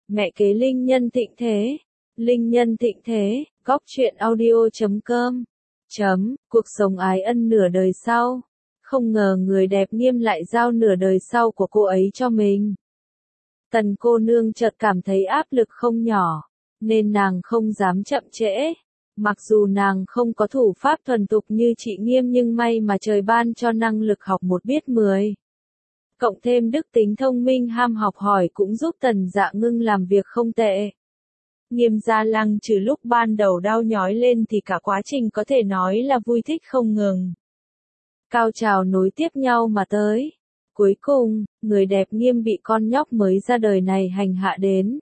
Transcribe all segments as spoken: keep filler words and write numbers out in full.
Mẹ kế linh nhân thịnh thế. Linh nhân thịnh thế, góc truyện audio chấm com. Chấm, cuộc sống ái ân nửa đời sau. Không ngờ người đẹp Nghiêm lại giao nửa đời sau của cô ấy cho mình. Tần cô nương chợt cảm thấy áp lực không nhỏ, nên nàng không dám chậm trễ. Mặc dù nàng không có thủ pháp thuần thục như chị Nghiêm nhưng may mà trời ban cho năng lực học một biết mười. Cộng thêm đức tính thông minh ham học hỏi cũng giúp Tần Dạ Ngưng làm việc không tệ. Nghiêm Gia Lăng trừ lúc ban đầu đau nhói lên thì cả quá trình có thể nói là vui thích không ngừng. Cao trào nối tiếp nhau mà tới. Cuối cùng, người đẹp Nghiêm bị con nhóc mới ra đời này hành hạ đến.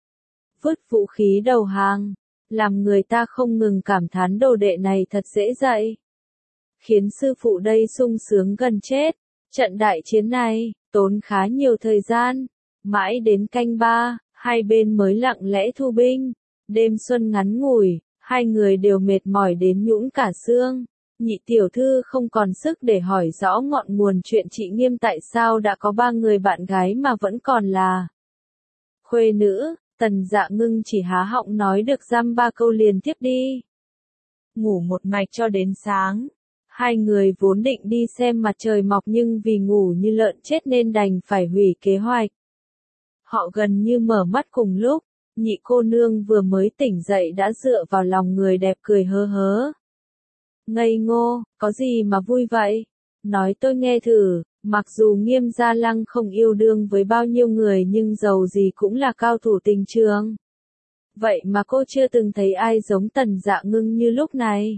Vứt vũ khí đầu hàng, làm người ta không ngừng cảm thán đồ đệ này thật dễ dạy. Khiến sư phụ đây sung sướng gần chết. Trận đại chiến này, tốn khá nhiều thời gian. Mãi đến canh ba, hai bên mới lặng lẽ thu binh. Đêm xuân ngắn ngủi, hai người đều mệt mỏi đến nhũn cả xương. Nhị tiểu thư không còn sức để hỏi rõ ngọn nguồn chuyện chị Nghiêm tại sao đã có ba người bạn gái mà vẫn còn là khuê nữ. Tần Dạ Ngưng chỉ há họng nói được dăm ba câu liền tiếp đi. Ngủ một mạch cho đến sáng. Hai người vốn định đi xem mặt trời mọc nhưng vì ngủ như lợn chết nên đành phải hủy kế hoạch. Họ gần như mở mắt cùng lúc, nhị cô nương vừa mới tỉnh dậy đã dựa vào lòng người đẹp cười hớ hớ. Ngây ngô, có gì mà vui vậy? Nói tôi nghe thử, mặc dù Nghiêm Gia Lăng không yêu đương với bao nhiêu người nhưng dầu gì cũng là cao thủ tình trường. Vậy mà cô chưa từng thấy ai giống Tần Dạ Ngưng như lúc này.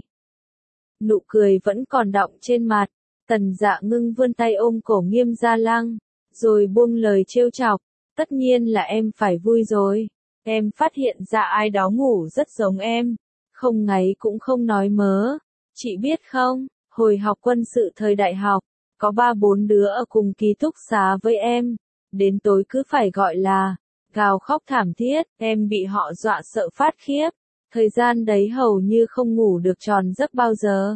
Nụ cười vẫn còn đọng trên mặt, Tần Dạ Ngưng vươn tay ôm cổ Nghiêm Gia Lăng, rồi buông lời trêu chọc, tất nhiên là em phải vui rồi. Em phát hiện ra ai đó ngủ rất giống em, không ngáy cũng không nói mớ. Chị biết không, hồi học quân sự thời đại học, có ba bốn đứa ở cùng ký túc xá với em, đến tối cứ phải gọi là, gào khóc thảm thiết, em bị họ dọa sợ phát khiếp, thời gian đấy hầu như không ngủ được tròn giấc bao giờ.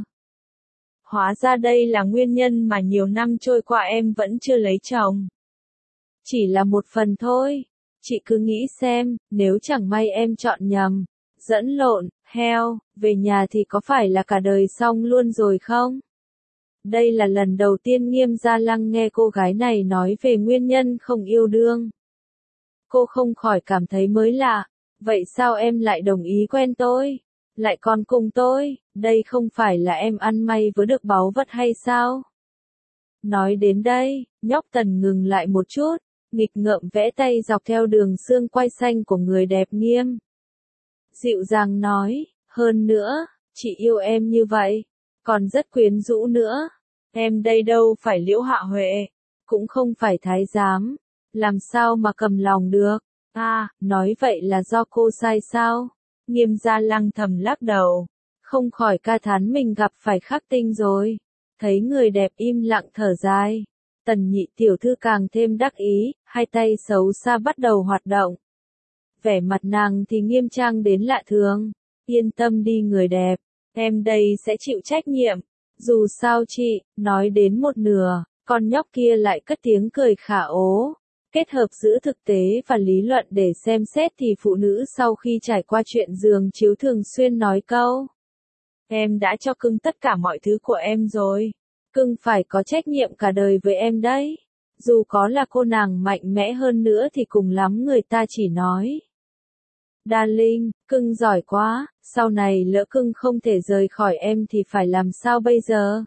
Hóa ra đây là nguyên nhân mà nhiều năm trôi qua em vẫn chưa lấy chồng. Chỉ là một phần thôi, chị cứ nghĩ xem, nếu chẳng may em chọn nhầm, dẫn lộn, heo, về nhà thì có phải là cả đời xong luôn rồi không? Đây là lần đầu tiên Nghiêm Gia Lăng nghe cô gái này nói về nguyên nhân không yêu đương. Cô không khỏi cảm thấy mới lạ, vậy sao em lại đồng ý quen tôi? Lại còn cùng tôi, đây không phải là em ăn may với được báu vật hay sao? Nói đến đây, nhóc Tần ngừng lại một chút, nghịch ngợm vẽ tay dọc theo đường xương quai xanh của người đẹp Nghiêm. Dịu dàng nói, hơn nữa, chị yêu em như vậy, còn rất quyến rũ nữa. Em đây đâu phải Liễu Hạ Huệ, cũng không phải thái giám, làm sao mà cầm lòng được. À, nói vậy là do cô sai sao? Nghiêm Gia Lăng thầm lắc đầu, không khỏi ca thán mình gặp phải khắc tinh rồi. Thấy người đẹp im lặng thở dài, Tần nhị tiểu thư càng thêm đắc ý, hai tay xấu xa bắt đầu hoạt động. Vẻ mặt nàng thì nghiêm trang đến lạ thường. Yên tâm đi người đẹp, em đây sẽ chịu trách nhiệm. Dù sao chị, nói đến một nửa, con nhóc kia lại cất tiếng cười khả ố. Kết hợp giữa thực tế và lý luận để xem xét thì phụ nữ sau khi trải qua chuyện giường chiếu thường xuyên nói câu. Em đã cho cưng tất cả mọi thứ của em rồi. Cưng phải có trách nhiệm cả đời với em đấy. Dù có là cô nàng mạnh mẽ hơn nữa thì cùng lắm người ta chỉ nói. Darling, cưng giỏi quá, sau này lỡ cưng không thể rời khỏi em thì phải làm sao bây giờ?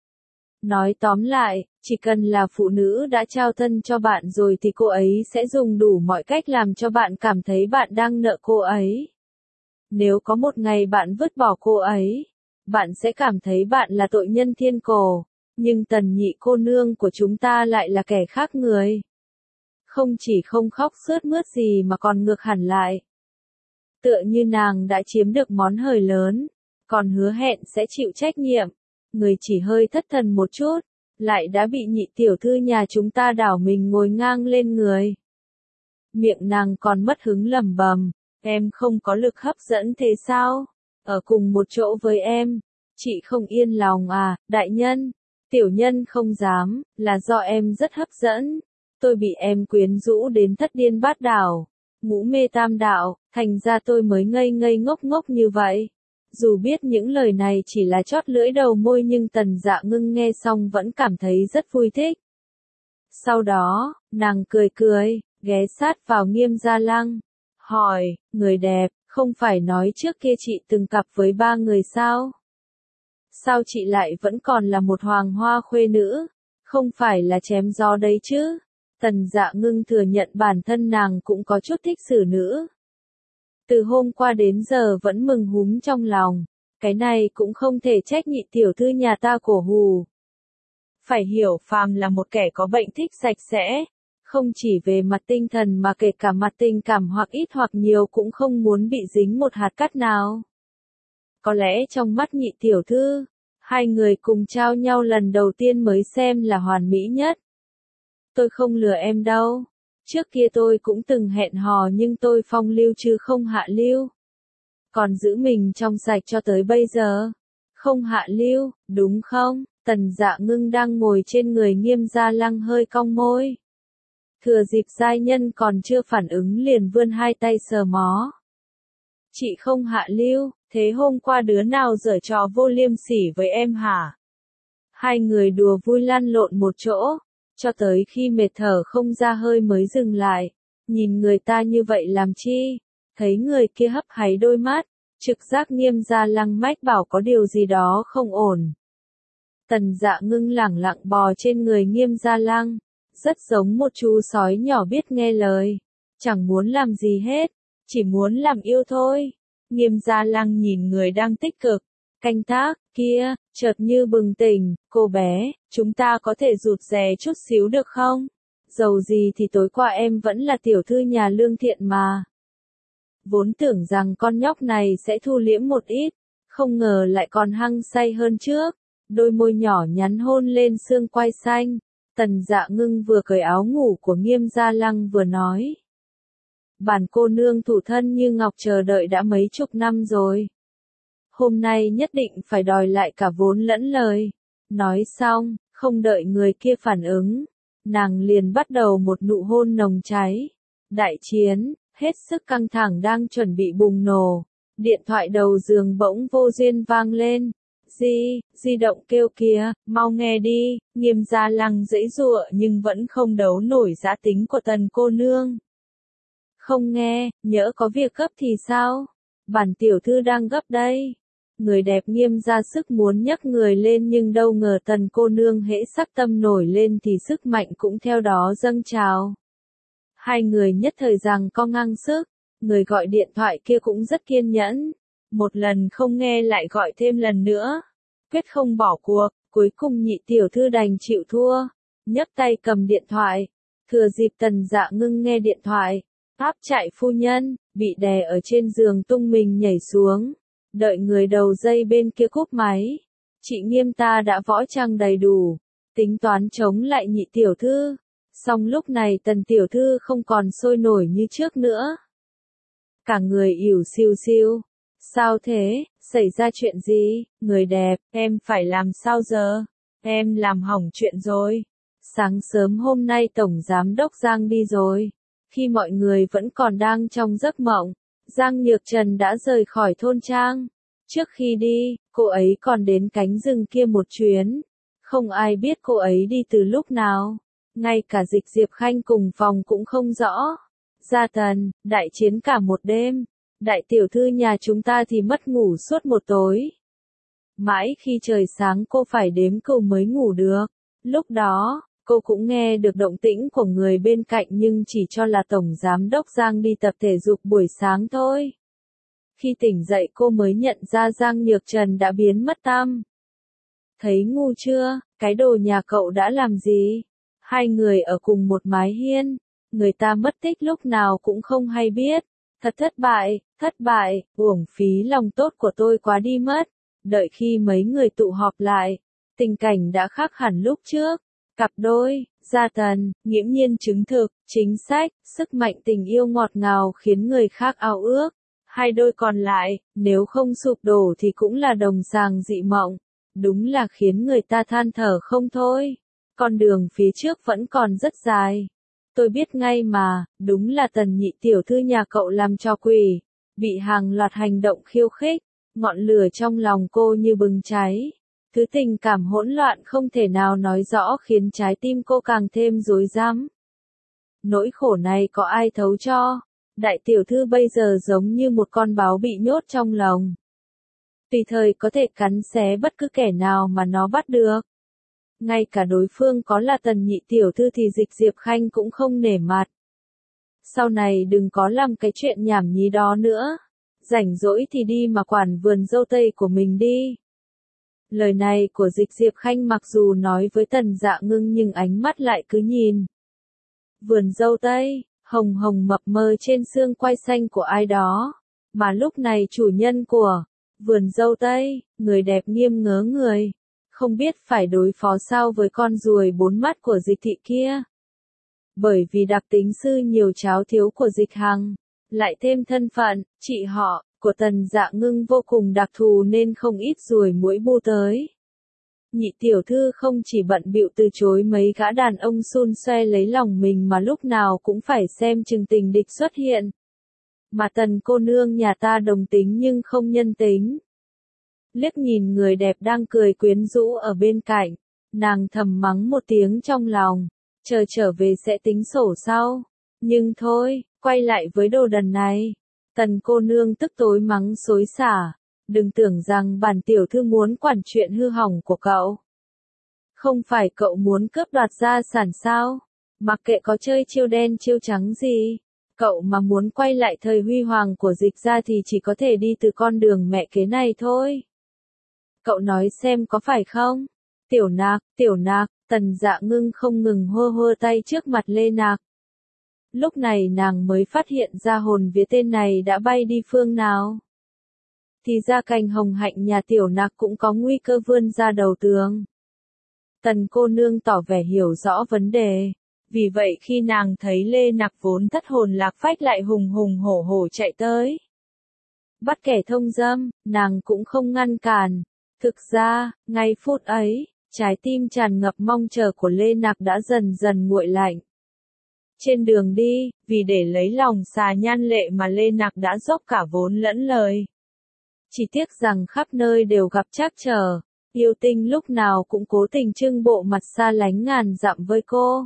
Nói tóm lại, chỉ cần là phụ nữ đã trao thân cho bạn rồi thì cô ấy sẽ dùng đủ mọi cách làm cho bạn cảm thấy bạn đang nợ cô ấy. Nếu có một ngày bạn vứt bỏ cô ấy, bạn sẽ cảm thấy bạn là tội nhân thiên cổ, nhưng Tần nhị cô nương của chúng ta lại là kẻ khác người. Không chỉ không khóc sướt mướt gì mà còn ngược hẳn lại. Tựa như nàng đã chiếm được món hời lớn, còn hứa hẹn sẽ chịu trách nhiệm. Người chỉ hơi thất thần một chút, lại đã bị nhị tiểu thư nhà chúng ta đảo mình ngồi ngang lên người. Miệng nàng còn mất hứng lẩm bẩm, em không có lực hấp dẫn thế sao? Ở cùng một chỗ với em, chị không yên lòng à, đại nhân? Tiểu nhân không dám, là do em rất hấp dẫn. Tôi bị em quyến rũ đến thất điên bát đảo. ngũ mê tam đạo, thành ra tôi mới ngây ngây ngốc ngốc như vậy. Dù biết những lời này chỉ là chót lưỡi đầu môi nhưng Tần Dạ Ngưng nghe xong vẫn cảm thấy rất vui thích. Sau đó, nàng cười cười, ghé sát vào Nghiêm Gia Lăng, hỏi, người đẹp, không phải nói trước kia chị từng cặp với ba người sao? Sao chị lại vẫn còn là một hoàng hoa khuê nữ? Không phải là chém gió đấy chứ? Tần Dạ Ngưng thừa nhận bản thân nàng cũng có chút thích xử nữ. Từ hôm qua đến giờ vẫn mừng húm trong lòng. Cái này cũng không thể trách nhị tiểu thư nhà ta cổ hù. Phải hiểu phàm là một kẻ có bệnh thích sạch sẽ. Không chỉ về mặt tinh thần mà kể cả mặt tình cảm hoặc ít hoặc nhiều cũng không muốn bị dính một hạt cát nào. Có lẽ trong mắt nhị tiểu thư, hai người cùng trao nhau lần đầu tiên mới xem là hoàn mỹ nhất. Tôi không lừa em đâu. Trước kia tôi cũng từng hẹn hò nhưng tôi phong lưu chứ không hạ lưu. Còn giữ mình trong sạch cho tới bây giờ. Không hạ lưu, đúng không? Tần Dạ Ngưng đang ngồi trên người Nghiêm Gia Lăng hơi cong môi. Thừa dịp giai nhân còn chưa phản ứng liền vươn hai tay sờ mó. Chị không hạ lưu, thế hôm qua đứa nào giở trò vô liêm sỉ với em hả? Hai người đùa vui lăn lộn một chỗ, cho tới khi mệt thở không ra hơi mới dừng lại. Nhìn người ta như vậy làm chi? Thấy người kia hấp háy đôi mắt, trực giác Nghiêm Gia Lăng mách bảo có điều gì đó không ổn. Tần Dạ Ngưng lẳng lặng bò trên người Nghiêm Gia Lăng, rất giống một chú sói nhỏ biết nghe lời, chẳng muốn làm gì hết, chỉ muốn làm yêu thôi. Nghiêm Gia Lăng nhìn người đang tích cực canh tác kia, chợt như bừng tỉnh, cô bé, chúng ta có thể rụt rè chút xíu được không? Dầu gì thì tối qua em vẫn là tiểu thư nhà Lương Thiện mà. Vốn tưởng rằng con nhóc này sẽ thu liễm một ít, không ngờ lại còn hăng say hơn trước. Đôi môi nhỏ nhắn hôn lên xương quai xanh. Tần Dạ Ngưng vừa cởi áo ngủ của Nghiêm Gia Lăng vừa nói. Bản cô nương thủ thân như ngọc chờ đợi đã mấy chục năm rồi. Hôm nay nhất định phải đòi lại cả vốn lẫn lời. Nói xong, không đợi người kia phản ứng, nàng liền bắt đầu một nụ hôn nồng cháy. Đại chiến, hết sức căng thẳng đang chuẩn bị bùng nổ. Điện thoại đầu giường bỗng vô duyên vang lên. Di, di động kêu kìa, mau nghe đi. Nghiêm Gia Lăng giãy giụa nhưng vẫn không đấu nổi dã tính của Tần cô nương. Không nghe, nhỡ có việc gấp thì sao? Bản tiểu thư đang gấp đây. Người đẹp Nghiêm ra sức muốn nhấc người lên nhưng đâu ngờ Tần cô nương hễ sắc tâm nổi lên thì sức mạnh cũng theo đó dâng trào. Hai người nhất thời rằng co ngang sức, người gọi điện thoại kia cũng rất kiên nhẫn. Một lần không nghe lại gọi thêm lần nữa. Quyết không bỏ cuộc, cuối cùng nhị tiểu thư đành chịu thua. Nhấc tay cầm điện thoại. Thừa dịp Tần Dạ Ngưng nghe điện thoại. Áp chạy phu nhân, bị đè ở trên giường tung mình nhảy xuống. Đợi người đầu dây bên kia cúp máy. Chị Nghiêm ta đã võ trang đầy đủ. Tính toán chống lại nhị tiểu thư. Song lúc này Tần tiểu thư không còn sôi nổi như trước nữa. Cả người ỉu xiu xiu. Sao thế, xảy ra chuyện gì, người đẹp, em phải làm sao giờ? Em làm hỏng chuyện rồi. Sáng sớm hôm nay Tổng Giám Đốc Giang đi rồi. Khi mọi người vẫn còn đang trong giấc mộng, Giang Nhược Trần đã rời khỏi thôn trang. Trước khi đi, cô ấy còn đến cánh rừng kia một chuyến. Không ai biết cô ấy đi từ lúc nào. Ngay cả Dịch Diệp Khanh cùng phòng cũng không rõ. Gia Tần, đại chiến cả một đêm. Đại tiểu thư nhà chúng ta thì mất ngủ suốt một tối. Mãi khi trời sáng cô phải đếm cừu mới ngủ được. Lúc đó, cô cũng nghe được động tĩnh của người bên cạnh nhưng chỉ cho là Tổng Giám Đốc Giang đi tập thể dục buổi sáng thôi. Khi tỉnh dậy cô mới nhận ra Giang Nhược Trần đã biến mất tăm. Thấy ngu chưa, cái đồ nhà cậu đã làm gì? Hai người ở cùng một mái hiên, người ta mất tích lúc nào cũng không hay biết. Thật thất bại, thất bại, uổng phí lòng tốt của tôi quá đi mất. Đợi khi mấy người tụ họp lại, tình cảnh đã khác hẳn lúc trước. Cặp đôi, Gia Tần, nghiễm nhiên chứng thực, chính sách, sức mạnh tình yêu ngọt ngào khiến người khác ao ước. Hai đôi còn lại, nếu không sụp đổ thì cũng là đồng sàng dị mộng. Đúng là khiến người ta than thở không thôi. Con đường phía trước vẫn còn rất dài. Tôi biết ngay mà, đúng là Tần nhị tiểu thư nhà cậu làm trò quỷ, bị hàng loạt hành động khiêu khích, ngọn lửa trong lòng cô như bừng cháy. Thứ tình cảm hỗn loạn không thể nào nói rõ khiến trái tim cô càng thêm rối rắm. Nỗi khổ này có ai thấu cho? Đại tiểu thư bây giờ giống như một con báo bị nhốt trong lồng. Tùy thời có thể cắn xé bất cứ kẻ nào mà nó bắt được. Ngay cả đối phương có là Tần nhị tiểu thư thì Dịch Diệp Khanh cũng không nể mặt. Sau này đừng có làm cái chuyện nhảm nhí đó nữa. Rảnh rỗi thì đi mà quản vườn dâu tây của mình đi. Lời này của Dịch Diệp Khanh mặc dù nói với Tần Dạ Ngưng nhưng ánh mắt lại cứ nhìn. Vườn dâu tây, hồng hồng mập mờ trên xương quai xanh của ai đó. Mà lúc này chủ nhân của vườn dâu tây, người đẹp nghiêm ngớ người. Không biết phải đối phó sao với con ruồi bốn mắt của Dịch thị kia. Bởi vì đặc tính sư nhiều cháo thiếu của Dịch Hằng, lại thêm thân phận, chị họ, của Tần Dạ Ngưng vô cùng đặc thù nên không ít ruồi muỗi bu tới. Nhị tiểu thư không chỉ bận bịu từ chối mấy gã đàn ông xun xoe lấy lòng mình mà lúc nào cũng phải xem chừng tình địch xuất hiện. Mà Tần cô nương nhà ta đồng tính nhưng không nhân tính. Liếc nhìn người đẹp đang cười quyến rũ ở bên cạnh, nàng thầm mắng một tiếng trong lòng, chờ trở về sẽ tính sổ sau. Nhưng thôi, quay lại với đồ đần này. Tần cô nương tức tối mắng xối xả, đừng tưởng rằng bản tiểu thư muốn quản chuyện hư hỏng của cậu. Không phải cậu muốn cướp đoạt gia sản sao? Mặc kệ có chơi chiêu đen chiêu trắng gì, cậu mà muốn quay lại thời huy hoàng của Dịch gia thì chỉ có thể đi từ con đường mẹ kế này thôi. Cậu nói xem có phải không? Tiểu Nạc, Tiểu Nạc, Tần Dạ Ngưng không ngừng hô hô tay trước mặt Lê Nạc. Lúc này nàng mới phát hiện ra hồn vía tên này đã bay đi phương nào. Thì ra cành hồng hạnh nhà Tiểu Nạc cũng có nguy cơ vươn ra đầu tường. Tần cô nương tỏ vẻ hiểu rõ vấn đề. Vì vậy khi nàng thấy Lê Nạc vốn thất hồn lạc phách lại hùng hùng hổ hổ chạy tới. Bắt kẻ thông dâm, nàng cũng không ngăn cản. Thực ra, ngay phút ấy, trái tim tràn ngập mong chờ của Lê Nạc đã dần dần nguội lạnh. Trên đường đi, vì để lấy lòng xà nhan lệ mà Lê Nạc đã dốc cả vốn lẫn lời. Chỉ tiếc rằng khắp nơi đều gặp trắc trở, yêu tinh lúc nào cũng cố tình trưng bộ mặt xa lánh ngàn dặm với cô.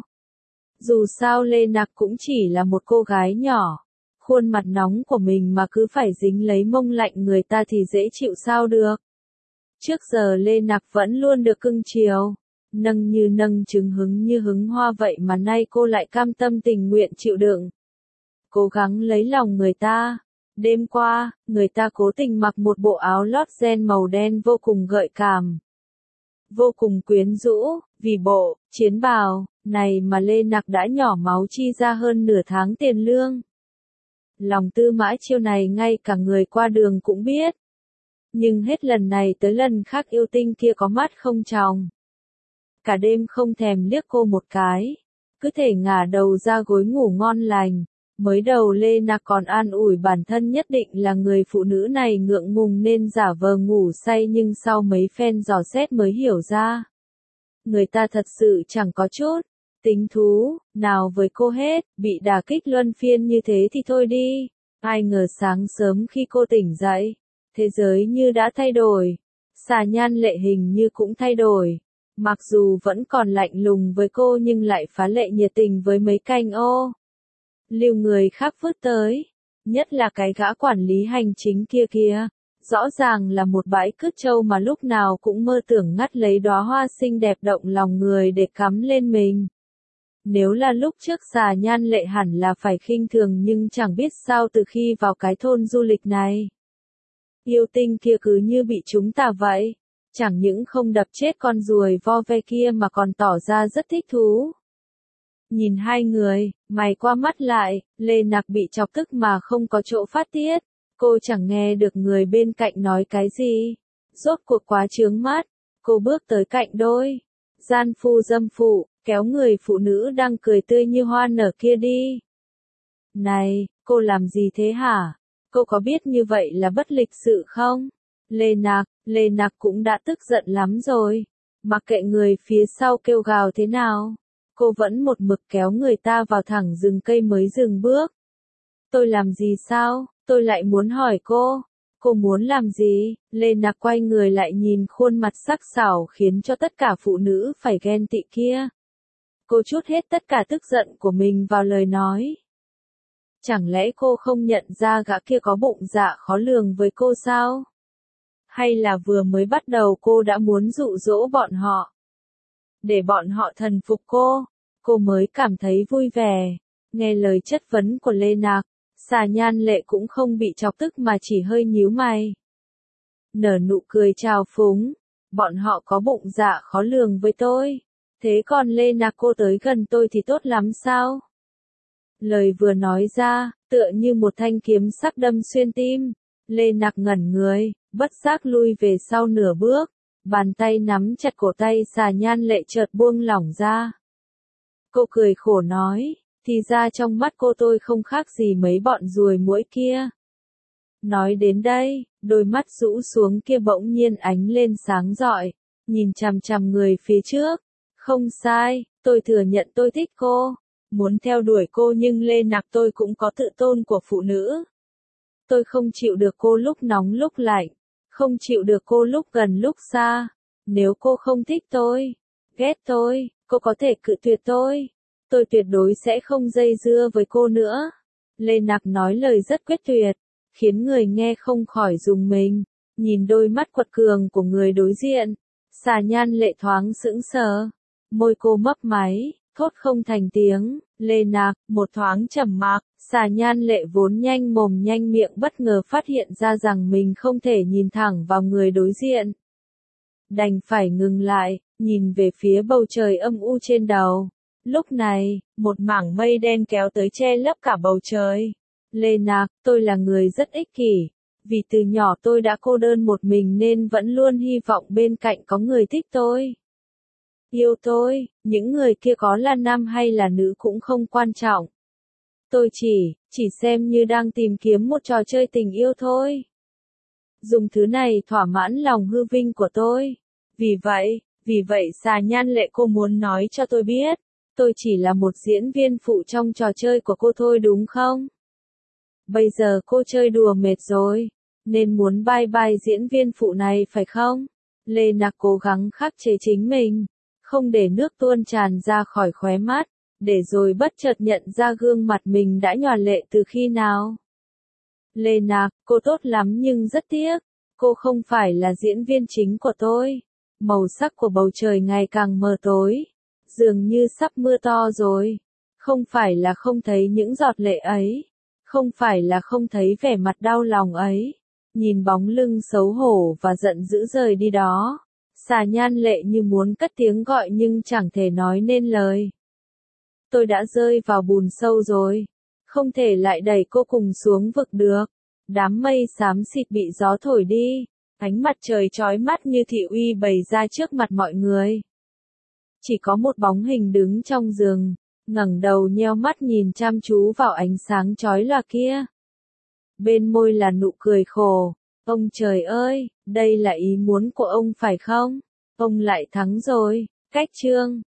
Dù sao Lê Nạc cũng chỉ là một cô gái nhỏ, khuôn mặt nóng của mình mà cứ phải dính lấy mông lạnh người ta thì dễ chịu sao được. Trước giờ Lê Nạc vẫn luôn được cưng chiều, nâng như nâng trứng hứng như hứng hoa vậy mà nay cô lại cam tâm tình nguyện chịu đựng. Cố gắng lấy lòng người ta. Đêm qua, người ta cố tình mặc một bộ áo lót ren màu đen vô cùng gợi cảm. Vô cùng quyến rũ, vì bộ, chiến bào, này mà Lê Nạc đã nhỏ máu chi ra hơn nửa tháng tiền lương. Lòng tư mã chiêu này ngay cả người qua đường cũng biết. Nhưng hết lần này tới lần khác yêu tinh kia có mắt không tròng. Cả đêm không thèm liếc cô một cái. Cứ thể ngả đầu ra gối ngủ ngon lành. Mới đầu Lê Nạc còn an ủi bản thân nhất định là người phụ nữ này ngượng ngùng nên giả vờ ngủ say nhưng sau mấy phen dò xét mới hiểu ra. Người ta thật sự chẳng có chút tính thú nào với cô hết, bị đả kích luân phiên như thế thì thôi đi. Ai ngờ sáng sớm khi cô tỉnh dậy, thế giới như đã thay đổi, xà nhan lệ hình như cũng thay đổi. Mặc dù vẫn còn lạnh lùng với cô nhưng lại phá lệ nhiệt tình với mấy canh ô lưu người khác vứt tới. Nhất là cái gã quản lý hành chính kia kia. Rõ ràng là một bãi cứt trâu mà lúc nào cũng mơ tưởng ngắt lấy đóa hoa xinh đẹp động lòng người để cắm lên mình. Nếu là lúc trước xà nhan lệ hẳn là phải khinh thường nhưng chẳng biết sao từ khi vào cái thôn du lịch này. Yêu tinh kia cứ như bị chúng ta vậy. Chẳng những không đập chết con ruồi vo ve kia mà còn tỏ ra rất thích thú. Nhìn hai người, mày qua mắt lại, Lê Nạc bị chọc tức mà không có chỗ phát tiết. Cô chẳng nghe được người bên cạnh nói cái gì. Rốt cuộc quá chướng mắt. Cô bước tới cạnh đôi gian phu dâm phụ, kéo người phụ nữ đang cười tươi như hoa nở kia đi. Này, cô làm gì thế hả? Cô có biết như vậy là bất lịch sự không? Lê Nạc, Lê Nạc cũng đã tức giận lắm rồi. Mặc kệ người phía sau kêu gào thế nào. cô vẫn một mực kéo người ta vào thẳng rừng cây mới dừng bước. Tôi làm gì sao? Tôi lại muốn hỏi cô. Cô muốn làm gì? Lê Nạc quay người lại nhìn khuôn mặt sắc sảo khiến cho tất cả phụ nữ phải ghen tị kia. Cô trút hết tất cả tức giận của mình vào lời nói. Chẳng lẽ cô không nhận ra gã kia có bụng dạ khó lường với cô sao? Hay là vừa mới bắt đầu cô đã muốn dụ dỗ bọn họ? Để bọn họ thần phục cô, cô mới cảm thấy vui vẻ. Nghe lời chất vấn của Lê Nạc, Xà Nhan Lệ cũng không bị chọc tức mà chỉ hơi nhíu mày. Nở nụ cười trào phúng, bọn họ có bụng dạ khó lường với tôi. Thế còn Lê Nạc cô tới gần tôi thì tốt lắm sao? Lời vừa nói ra, tựa như một thanh kiếm sắc đâm xuyên tim. Lê Nạc ngẩn người, bất giác lui về sau nửa bước. Bàn tay nắm chặt cổ tay Xà Nhan Lệ chợt buông lỏng ra. Cô cười khổ nói, thì ra trong mắt cô tôi không khác gì mấy bọn ruồi muỗi kia. Nói đến đây, đôi mắt rũ xuống kia bỗng nhiên ánh lên sáng rọi, nhìn chằm chằm người phía trước. Không sai, tôi thừa nhận tôi thích cô, muốn theo đuổi cô, nhưng Lê Nạc tôi cũng có tự tôn của phụ nữ. Tôi không chịu được cô lúc nóng lúc lạnh, không chịu được cô lúc gần lúc xa. Nếu cô không thích tôi, ghét tôi, cô có thể cự tuyệt tôi. Tôi tuyệt đối sẽ không dây dưa với cô nữa. Lê Nạc nói lời rất quyết tuyệt, khiến người nghe không khỏi rùng mình. Nhìn đôi mắt quật cường của người đối diện, Xà Nhan Lệ thoáng sững sờ. Môi cô mấp máy, thốt không thành tiếng. Lê Nạc, một thoáng trầm mặc. Xà Nhan Lệ vốn nhanh mồm nhanh miệng bất ngờ phát hiện ra rằng mình không thể nhìn thẳng vào người đối diện. Đành phải ngừng lại, nhìn về phía bầu trời âm u trên đầu. Lúc này, một mảng mây đen kéo tới che lấp cả bầu trời. Lê Nạc, tôi là người rất ích kỷ. Vì từ nhỏ tôi đã cô đơn một mình nên vẫn luôn hy vọng bên cạnh có người thích tôi. Yêu tôi, những người kia có là nam hay là nữ cũng không quan trọng. Tôi chỉ, chỉ xem như đang tìm kiếm một trò chơi tình yêu thôi. Dùng thứ này thỏa mãn lòng hư vinh của tôi. Vì vậy, vì vậy Xà Nhan Lệ cô muốn nói cho tôi biết, tôi chỉ là một diễn viên phụ trong trò chơi của cô thôi đúng không? Bây giờ cô chơi đùa mệt rồi, nên muốn bye bye diễn viên phụ này phải không? Lê Nạc cố gắng khắc chế chính mình, không để nước tuôn tràn ra khỏi khóe mắt, để rồi bất chợt nhận ra gương mặt mình đã nhòa lệ từ khi nào. Lê Nạc, cô tốt lắm nhưng rất tiếc, cô không phải là diễn viên chính của tôi. Màu sắc của bầu trời ngày càng mờ tối, dường như sắp mưa to rồi. Không phải là không thấy những giọt lệ ấy, không phải là không thấy vẻ mặt đau lòng ấy. Nhìn bóng lưng xấu hổ và giận dữ rời đi đó, Xà Nhan Lệ như muốn cất tiếng gọi nhưng chẳng thể nói nên lời. Tôi đã rơi vào bùn sâu rồi, không thể lại đẩy cô cùng xuống vực được. Đám mây xám xịt bị gió thổi đi, ánh mặt trời chói mắt như thị uy bày ra trước mặt mọi người. Chỉ có một bóng hình đứng trong rừng, ngẩng đầu nheo mắt nhìn chăm chú vào ánh sáng chói lòa kia. Bên môi là nụ cười khổ. Ông trời ơi, đây là ý muốn của ông phải không? Ông lại thắng rồi. Cách chương